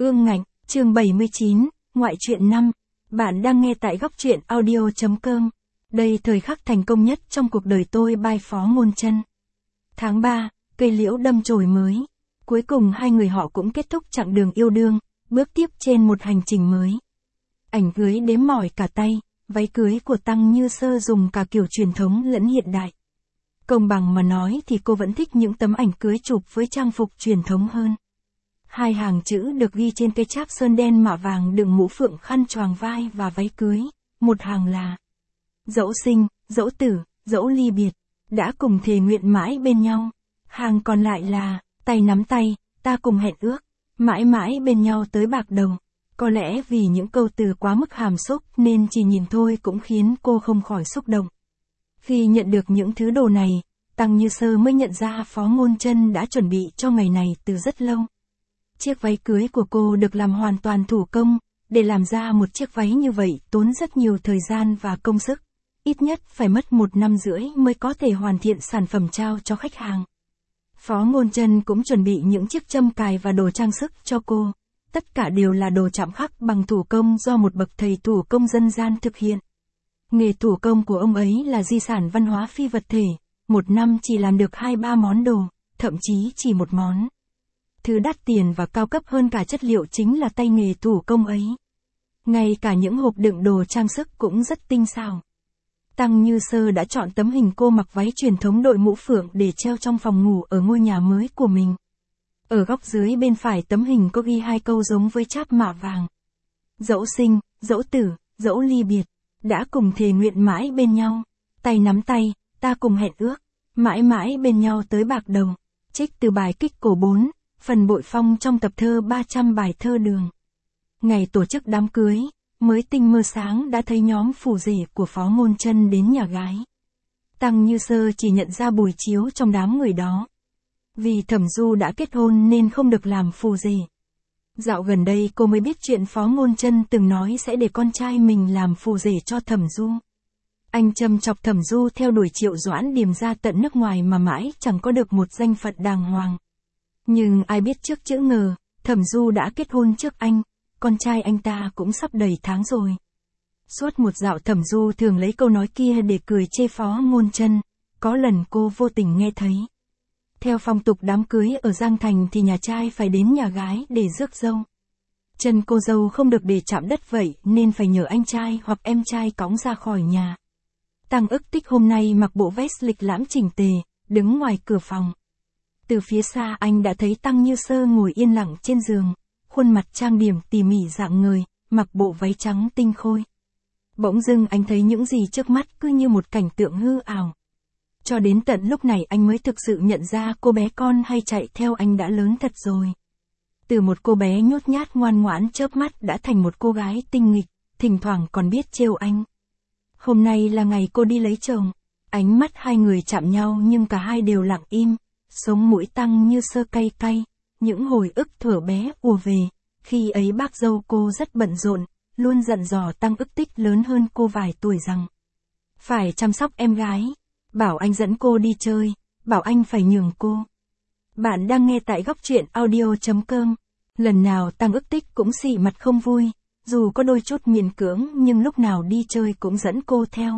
Ương Ngạnh, chương 79, ngoại truyện 5. Bạn đang nghe tại góc truyện audio.com. Đây thời khắc thành công nhất trong cuộc đời tôi by Phó Ngôn Chân. Tháng 3, cây liễu đâm chồi mới. Cuối cùng hai người họ cũng kết thúc chặng đường yêu đương, bước tiếp trên một hành trình mới. Ảnh cưới đếm mỏi cả tay, váy cưới của Tăng Như Sơ dùng cả kiểu truyền thống lẫn hiện đại. Công bằng mà nói thì cô vẫn thích những tấm ảnh cưới chụp với trang phục truyền thống hơn. Hai hàng chữ được ghi trên cây cháp sơn đen mạ vàng đựng mũ phượng khăn choàng vai và váy cưới, một hàng là: dẫu sinh, dẫu tử, dẫu ly biệt, đã cùng thề nguyện mãi bên nhau. Hàng còn lại là: tay nắm tay, ta cùng hẹn ước, mãi mãi bên nhau tới bạc đầu. Có lẽ vì những câu từ quá mức hàm xúc nên chỉ nhìn thôi cũng khiến cô không khỏi xúc động. Khi nhận được những thứ đồ này, Tăng Như Sơ mới nhận ra Phó Ngôn Chân đã chuẩn bị cho ngày này từ rất lâu. Chiếc váy cưới của cô được làm hoàn toàn thủ công, để làm ra một chiếc váy như vậy tốn rất nhiều thời gian và công sức. Ít nhất phải mất 1 năm rưỡi mới có thể hoàn thiện sản phẩm trao cho khách hàng. Phó Ngôn Chân cũng chuẩn bị những chiếc châm cài và đồ trang sức cho cô. Tất cả đều là đồ chạm khắc bằng thủ công do một bậc thầy thủ công dân gian thực hiện. Nghề thủ công của ông ấy là di sản văn hóa phi vật thể, một năm chỉ làm được 2-3 món đồ, thậm chí chỉ một món. Thứ đắt tiền và cao cấp hơn cả chất liệu chính là tay nghề thủ công ấy. Ngay cả những hộp đựng đồ trang sức cũng rất tinh xảo. Tăng Như Sơ đã chọn tấm hình cô mặc váy truyền thống đội mũ phượng để treo trong phòng ngủ ở ngôi nhà mới của mình. Ở góc dưới bên phải tấm hình có ghi 2 câu giống với cháp mạ vàng: dẫu sinh, dẫu tử, dẫu ly biệt, đã cùng thề nguyện mãi bên nhau. Tay nắm tay, ta cùng hẹn ước, mãi mãi bên nhau tới bạc đầu. Trích từ bài Kích Cổ 4, phần bội phong trong tập thơ 300 bài thơ Đường. Ngày tổ chức đám cưới, mới tinh mơ sáng đã thấy nhóm phù rể của Phó Ngôn Chân đến nhà gái. Tăng Như Sơ chỉ nhận ra Bùi Chiếu trong đám người đó. Vì Thẩm Du đã kết hôn nên không được làm phù rể. Dạo gần đây cô mới biết chuyện Phó Ngôn Chân từng nói sẽ để con trai mình làm phù rể cho Thẩm Du. Anh châm chọc Thẩm Du theo đuổi Triệu Doãn Điềm ra tận nước ngoài mà mãi chẳng có được một danh phận đàng hoàng. Nhưng ai biết trước chữ ngờ, Thẩm Du đã kết hôn trước anh, con trai anh ta cũng sắp đầy tháng rồi. Suốt một dạo Thẩm Du thường lấy câu nói kia để cười chê Phó Ngôn Chân, có lần cô vô tình nghe thấy. Theo phong tục đám cưới ở Giang Thành thì nhà trai phải đến nhà gái để rước dâu. Chân cô dâu không được để chạm đất vậy nên phải nhờ anh trai hoặc em trai cõng ra khỏi nhà. Tăng Ức Tích hôm nay mặc bộ vest lịch lãm chỉnh tề, đứng ngoài cửa phòng. Từ phía xa anh đã thấy Tăng Như Sơ ngồi yên lặng trên giường, khuôn mặt trang điểm tỉ mỉ rạng ngời, mặc bộ váy trắng tinh khôi. Bỗng dưng anh thấy những gì trước mắt cứ như một cảnh tượng hư ảo. Cho đến tận lúc này anh mới thực sự nhận ra cô bé con hay chạy theo anh đã lớn thật rồi. Từ một cô bé nhút nhát ngoan ngoãn chớp mắt đã thành một cô gái tinh nghịch, thỉnh thoảng còn biết trêu anh. Hôm nay là ngày cô đi lấy chồng. Ánh mắt hai người chạm nhau nhưng cả hai đều lặng im. Sống mũi Tăng Như Sơ cay cay, những hồi ức thuở bé ùa về. Khi ấy bác dâu cô rất bận rộn, luôn dặn dò Tăng Ức Tích lớn hơn cô vài tuổi rằng phải chăm sóc em gái, bảo anh dẫn cô đi chơi, bảo anh phải nhường cô. Bạn đang nghe tại góc truyện audio.com. Lần nào Tăng Ức Tích cũng xị mặt không vui, dù có đôi chút miễn cưỡng nhưng lúc nào đi chơi cũng dẫn cô theo.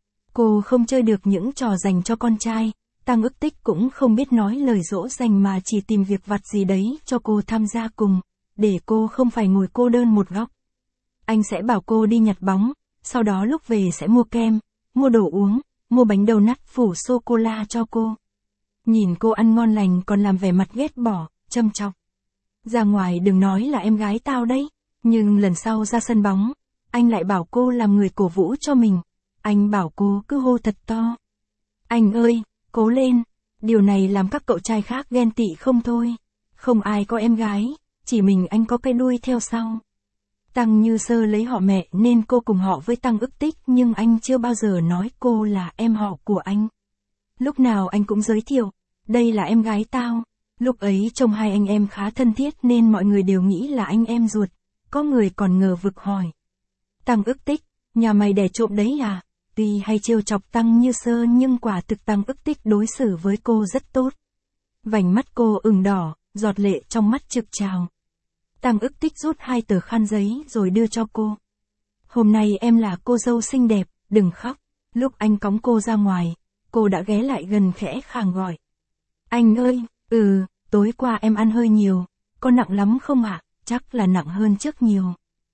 Cô không chơi được những trò dành cho con trai, Tăng Ức Tích cũng không biết nói lời dỗ dành mà chỉ tìm việc vặt gì đấy cho cô tham gia cùng, để cô không phải ngồi cô đơn một góc. Anh sẽ bảo cô đi nhặt bóng, sau đó lúc về sẽ mua kem, mua đồ uống, mua bánh đậu nắt phủ sô-cô-la cho cô. Nhìn cô ăn ngon lành còn làm vẻ mặt ghét bỏ, châm chọc. Ra ngoài đừng nói là em gái tao đấy, nhưng lần sau ra sân bóng, anh lại bảo cô làm người cổ vũ cho mình. Anh bảo cô cứ hô thật to: anh ơi, cố lên. Điều này làm các cậu trai khác ghen tị không thôi. Không ai có em gái, chỉ mình anh có cái đuôi theo sau. Tăng Như Sơ lấy họ mẹ nên cô cùng họ với Tăng Ức Tích nhưng anh chưa bao giờ nói cô là em họ của anh. Lúc nào anh cũng giới thiệu, đây là em gái tao. Lúc ấy trông hai anh em khá thân thiết nên mọi người đều nghĩ là anh em ruột, có người còn ngờ vực hỏi: Tăng Ức Tích, nhà mày đẻ trộm đấy à? Tuy hay trêu chọc Tăng Như Sơ nhưng quả thực Tăng Ức Tích đối xử với cô rất tốt. Vành mắt cô ửng đỏ, giọt lệ trong mắt trực trào. Tăng Ức Tích rút 2 tờ khăn giấy rồi đưa cho cô. Hôm nay em là cô dâu xinh đẹp, đừng khóc. Lúc anh cõng cô ra ngoài, cô đã ghé lại gần khẽ khàng gọi. Anh ơi, tối qua em ăn hơi nhiều, có nặng lắm không ạ? Chắc là nặng hơn trước nhiều.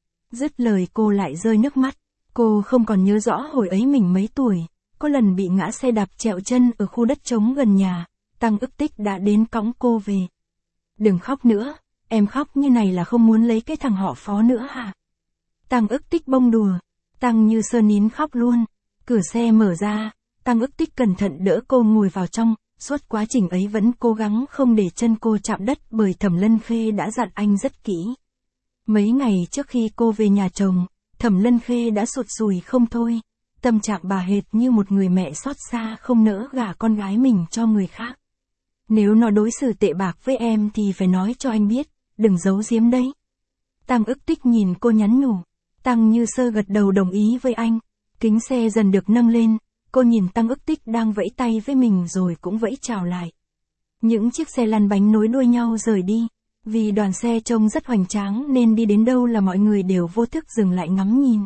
Dứt lời cô lại rơi nước mắt. Cô không còn nhớ rõ hồi ấy mình mấy tuổi, có lần bị ngã xe đạp trẹo chân ở khu đất trống gần nhà, Tăng Ức Tích đã đến cõng cô về. Đừng khóc nữa, em khóc như này là không muốn lấy cái thằng họ Phó nữa hả? Tăng Ức Tích bông đùa. Tăng Như Sơ nín khóc luôn. Cửa xe mở ra, Tăng Ức Tích cẩn thận đỡ cô ngồi vào trong, suốt quá trình ấy vẫn cố gắng không để chân cô chạm đất bởi Thẩm Lân Khê đã dặn anh rất kỹ. Mấy ngày trước khi cô về nhà chồng, Thẩm Lân Khê đã sụt sùi không thôi, tâm trạng bà hệt như một người mẹ xót xa không nỡ gả con gái mình cho người khác. Nếu nó đối xử tệ bạc với em thì phải nói cho anh biết, đừng giấu giếm đấy. Tăng Ức Tích nhìn cô nhắn nhủ. Tăng Như Sơ gật đầu đồng ý với anh. Kính xe dần được nâng lên, cô nhìn Tăng Ức Tích đang vẫy tay với mình rồi cũng vẫy chào lại. Những chiếc xe lăn bánh nối đuôi nhau rời đi. Vì đoàn xe trông rất hoành tráng nên đi đến đâu là mọi người đều vô thức dừng lại ngắm nhìn.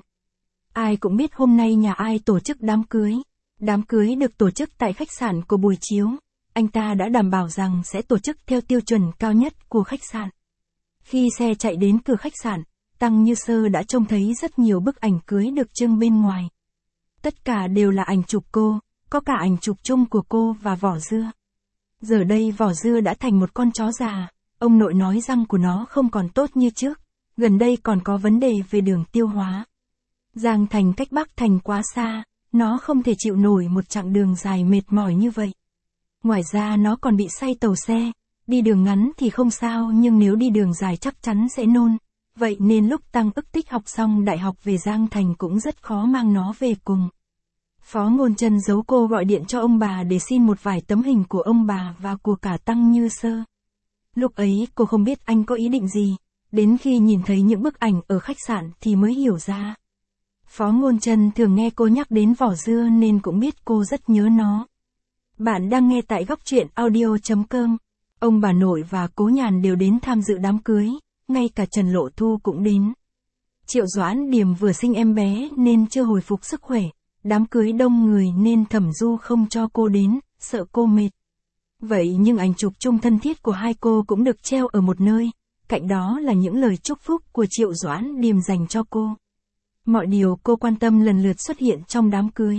Ai cũng biết hôm nay nhà ai tổ chức đám cưới. Đám cưới được tổ chức tại khách sạn của Bùi Chiếu. Anh ta đã đảm bảo rằng sẽ tổ chức theo tiêu chuẩn cao nhất của khách sạn. Khi xe chạy đến cửa khách sạn, Tăng Như Sơ đã trông thấy rất nhiều bức ảnh cưới được trưng bên ngoài. Tất cả đều là ảnh chụp cô, có cả ảnh chụp chung của cô và Vỏ Dưa. Giờ đây Vỏ Dưa đã thành một con chó già, ông nội nói răng của nó không còn tốt như trước, gần đây còn có vấn đề về đường tiêu hóa. Giang Thành cách Bắc Thành quá xa, nó không thể chịu nổi một chặng đường dài mệt mỏi như vậy. Ngoài ra nó còn bị say tàu xe, đi đường ngắn thì không sao nhưng nếu đi đường dài chắc chắn sẽ nôn. Vậy nên lúc Tăng Ức Tích học xong đại học về Giang Thành cũng rất khó mang nó về cùng. Phó Ngôn Trân giấu cô gọi điện cho ông bà để xin một vài tấm hình của ông bà và của cả Tăng Như Sơ. Lúc ấy cô không biết anh có ý định gì, đến khi nhìn thấy những bức ảnh ở khách sạn thì mới hiểu ra. Phó Ngôn Trân thường nghe cô nhắc đến Vỏ Dưa nên cũng biết cô rất nhớ nó. Bạn đang nghe tại góc truyện audio.com. Ông bà nội và Cố Nhàn đều đến tham dự đám cưới, ngay cả Trần Lộ Thu cũng đến. Triệu Doãn Điềm vừa sinh em bé nên chưa hồi phục sức khỏe, đám cưới đông người nên Thẩm Du không cho cô đến, sợ cô mệt. Vậy nhưng ảnh chụp chung thân thiết của hai cô cũng được treo ở một nơi, cạnh đó là những lời chúc phúc của Triệu Doãn Điềm dành cho cô. Mọi điều cô quan tâm lần lượt xuất hiện trong đám cưới.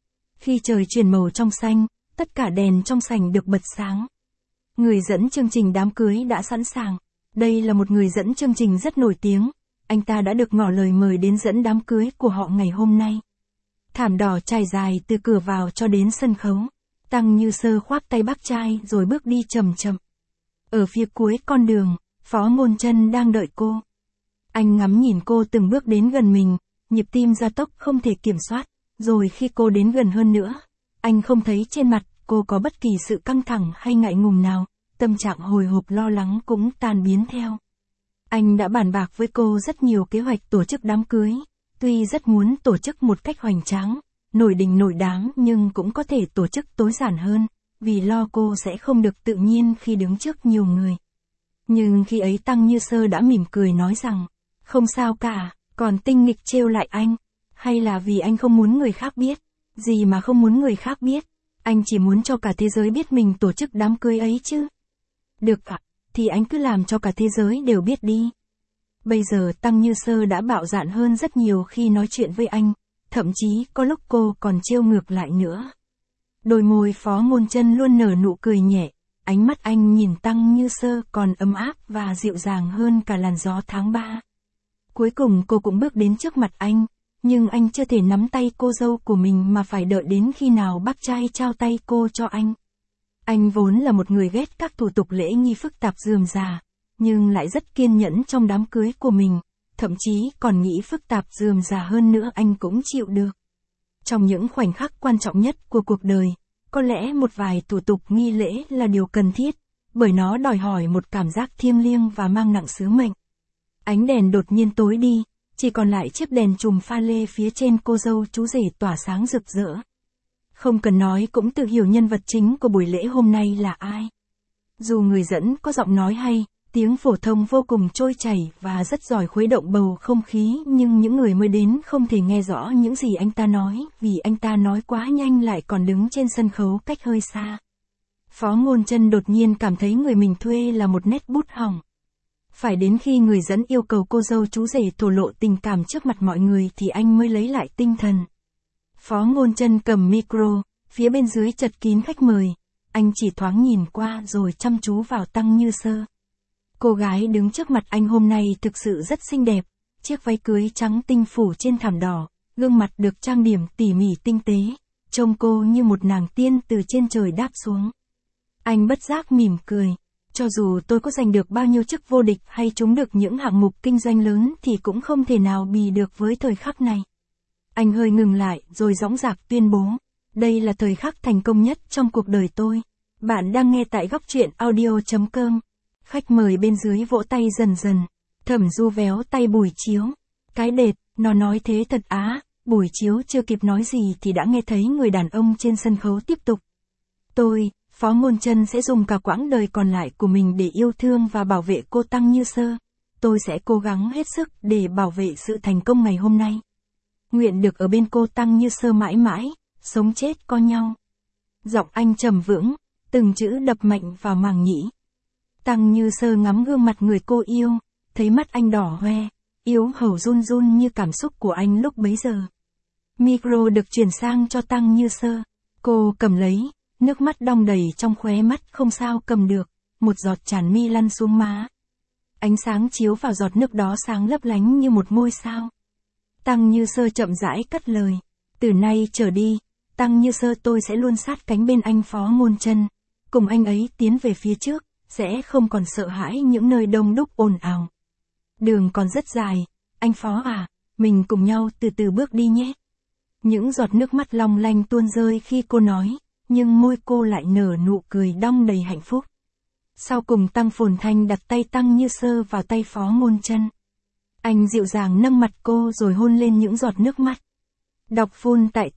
Khi trời chuyển màu trong xanh, tất cả đèn trong sảnh được bật sáng. Người dẫn chương trình đám cưới đã sẵn sàng. Đây là một người dẫn chương trình rất nổi tiếng, anh ta đã được ngỏ lời mời đến dẫn đám cưới của họ ngày hôm nay. Thảm đỏ trải dài từ cửa vào cho đến sân khấu. Tăng Như Sơ khoác tay bác trai rồi bước đi chậm chậm. Ở phía cuối con đường, Phó Ngôn Trân đang đợi cô. Anh ngắm nhìn cô từng bước đến gần mình, nhịp tim gia tốc không thể kiểm soát, rồi khi cô đến gần hơn nữa, anh không thấy trên mặt cô có bất kỳ sự căng thẳng hay ngại ngùng nào, tâm trạng hồi hộp lo lắng cũng tan biến theo. Anh đã bàn bạc với cô rất nhiều kế hoạch tổ chức đám cưới, tuy rất muốn tổ chức một cách hoành tráng, nổi đình nổi đám nhưng cũng có thể tổ chức tối giản hơn, vì lo cô sẽ không được tự nhiên khi đứng trước nhiều người. Nhưng khi ấy Tăng Như Sơ đã mỉm cười nói rằng, không sao cả, còn tinh nghịch trêu lại anh, hay là vì anh không muốn người khác biết, gì mà không muốn người khác biết, anh chỉ muốn cho cả thế giới biết mình tổ chức đám cưới ấy chứ. Được ạ, thì anh cứ làm cho cả thế giới đều biết đi. Bây giờ Tăng Như Sơ đã bạo dạn hơn rất nhiều khi nói chuyện với anh, thậm chí có lúc cô còn trêu ngược lại nữa. Đôi môi Phó Ngôn Trân luôn nở nụ cười nhẹ, ánh mắt anh nhìn Tăng Như Sơ còn ấm áp và dịu dàng hơn cả làn gió tháng 3. Cuối cùng cô cũng bước đến trước mặt anh, nhưng anh chưa thể nắm tay cô dâu của mình mà phải đợi đến khi nào bác trai trao tay cô cho anh. Anh vốn là một người ghét các thủ tục lễ nghi phức tạp rườm rà, nhưng lại rất kiên nhẫn trong đám cưới của mình, thậm chí còn nghĩ phức tạp rườm rà hơn nữa anh cũng chịu được. Trong những khoảnh khắc quan trọng nhất của cuộc đời, có lẽ một vài thủ tục nghi lễ là điều cần thiết, bởi nó đòi hỏi một cảm giác thiêng liêng và mang nặng sứ mệnh. Ánh đèn đột nhiên tối đi, chỉ còn lại chiếc đèn chùm pha lê phía trên cô dâu chú rể tỏa sáng rực rỡ. Không cần nói cũng tự hiểu nhân vật chính của buổi lễ hôm nay là ai. Dù người dẫn có giọng nói hay, Tiếng phổ thông vô cùng trôi chảy và rất giỏi khuấy động bầu không khí, nhưng những người mới đến không thể nghe rõ những gì anh ta nói, vì anh ta nói quá nhanh lại còn đứng trên sân khấu cách hơi xa. Phó Ngôn Chân đột nhiên cảm thấy người mình thuê là một nét bút hỏng. Phải đến khi người dẫn yêu cầu cô dâu chú rể thổ lộ tình cảm trước mặt mọi người thì anh mới lấy lại tinh thần. Phó Ngôn Chân cầm micro, phía bên dưới chật kín khách mời. Anh chỉ thoáng nhìn qua rồi chăm chú vào Tăng Như Sơ. Cô gái đứng trước mặt anh hôm nay thực sự rất xinh đẹp, chiếc váy cưới trắng tinh phủ trên thảm đỏ, gương mặt được trang điểm tỉ mỉ tinh tế, trông cô như một nàng tiên từ trên trời đáp xuống. Anh bất giác mỉm cười, cho dù tôi có giành được bao nhiêu chức vô địch hay trúng được những hạng mục kinh doanh lớn thì cũng không thể nào bì được với thời khắc này. Anh hơi ngừng lại rồi dõng dạc tuyên bố, đây là thời khắc thành công nhất trong cuộc đời tôi. Bạn đang nghe tại Góc Truyện Audio.com. Khách mời bên dưới vỗ tay dần dần. Thẩm Du véo tay Bùi Chiếu. Cái đệt, nó nói thế thật á. Bùi Chiếu chưa kịp nói gì thì đã nghe thấy người đàn ông trên sân khấu tiếp tục. Tôi, Phó Ngôn Chân sẽ dùng cả quãng đời còn lại của mình để yêu thương và bảo vệ cô Tăng Như Sơ. Tôi sẽ cố gắng hết sức để bảo vệ sự thành công ngày hôm nay. Nguyện được ở bên cô Tăng Như Sơ mãi mãi, sống chết có nhau. Giọng anh trầm vững, từng chữ đập mạnh vào màng nhĩ. Tăng Như Sơ ngắm gương mặt người cô yêu, thấy mắt anh đỏ hoe, yếu hầu run run như cảm xúc của anh lúc bấy giờ. Micro được chuyển sang cho Tăng Như Sơ. Cô cầm lấy, nước mắt đong đầy trong khóe mắt không sao cầm được, một giọt tràn mi lăn xuống má. Ánh sáng chiếu vào giọt nước đó sáng lấp lánh như một ngôi sao. Tăng Như Sơ chậm rãi cất lời. Từ nay trở đi, Tăng Như Sơ tôi sẽ luôn sát cánh bên anh Phó Ngôn Chân, cùng anh ấy tiến về phía trước, sẽ không còn sợ hãi những nơi đông đúc ồn ào. Đường còn rất dài, anh Phó à, mình cùng nhau từ từ bước đi nhé. Những giọt nước mắt long lanh tuôn rơi khi cô nói, nhưng môi cô lại nở nụ cười đong đầy hạnh phúc. Sau cùng Tăng Phồn Thanh đặt tay Tăng Như Sơ vào tay Phó Ngôn Chân. Anh dịu dàng nâng mặt cô rồi hôn lên những giọt nước mắt. Đọc full tại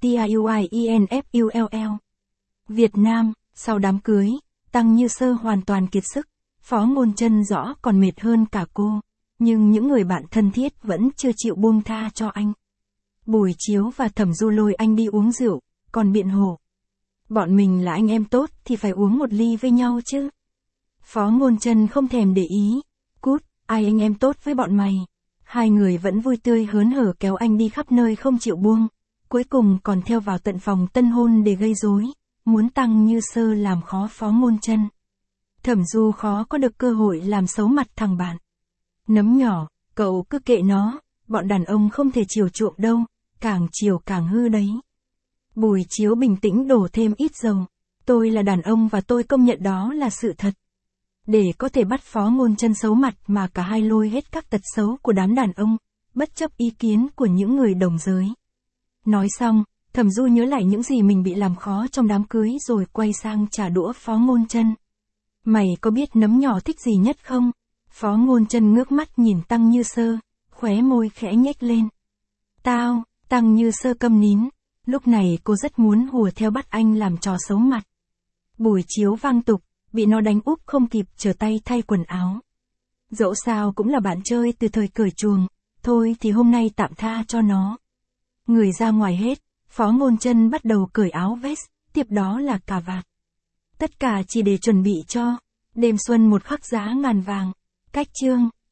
TIUIENFULL. Việt Nam, sau đám cưới, Tăng Như Sơ hoàn toàn kiệt sức, Phó Ngôn Chân rõ còn mệt hơn cả cô, nhưng những người bạn thân thiết vẫn chưa chịu buông tha cho anh. Bùi Chiếu và Thẩm Du lôi anh đi uống rượu, còn biện hộ. Bọn mình là anh em tốt thì phải uống một ly với nhau chứ. Phó Ngôn Chân không thèm để ý, cút, ai anh em tốt với bọn mày. Hai người vẫn vui tươi hớn hở kéo anh đi khắp nơi không chịu buông, cuối cùng còn theo vào tận phòng tân hôn để gây rối, muốn Tăng Như Sơ làm khó Phó Ngôn Chân. Thẩm Du khó có được cơ hội làm xấu mặt thằng bạn. Nấm nhỏ, cậu cứ kệ nó, bọn đàn ông không thể chiều chuộng đâu, càng chiều càng hư đấy. Bùi Chiếu bình tĩnh đổ thêm ít dầu. Tôi là đàn ông và tôi công nhận đó là sự thật. Để có thể bắt Phó Ngôn Chân xấu mặt mà cả hai lôi hết các tật xấu của đám đàn ông, bất chấp ý kiến của những người đồng giới. Nói xong, Thẩm Du nhớ lại những gì mình bị làm khó trong đám cưới rồi quay sang trả đũa Phó Ngôn Chân. Mày có biết nấm nhỏ thích gì nhất không? Phó Ngôn Chân ngước mắt nhìn Tăng Như Sơ, khóe môi khẽ nhếch lên. Tao, Tăng Như Sơ câm nín. Lúc này cô rất muốn hùa theo bắt anh làm trò xấu mặt. Bùi Chiếu vang tục, bị nó đánh úp không kịp trở tay thay quần áo. Dẫu sao cũng là bạn chơi từ thời cởi chuồng, thôi thì hôm nay tạm tha cho nó. Người ra ngoài hết, Phó Ngôn Chân bắt đầu cởi áo vest, tiếp đó là cà vạt. Tất cả chỉ để chuẩn bị cho đêm xuân một khắc giá ngàn vàng. Cách chương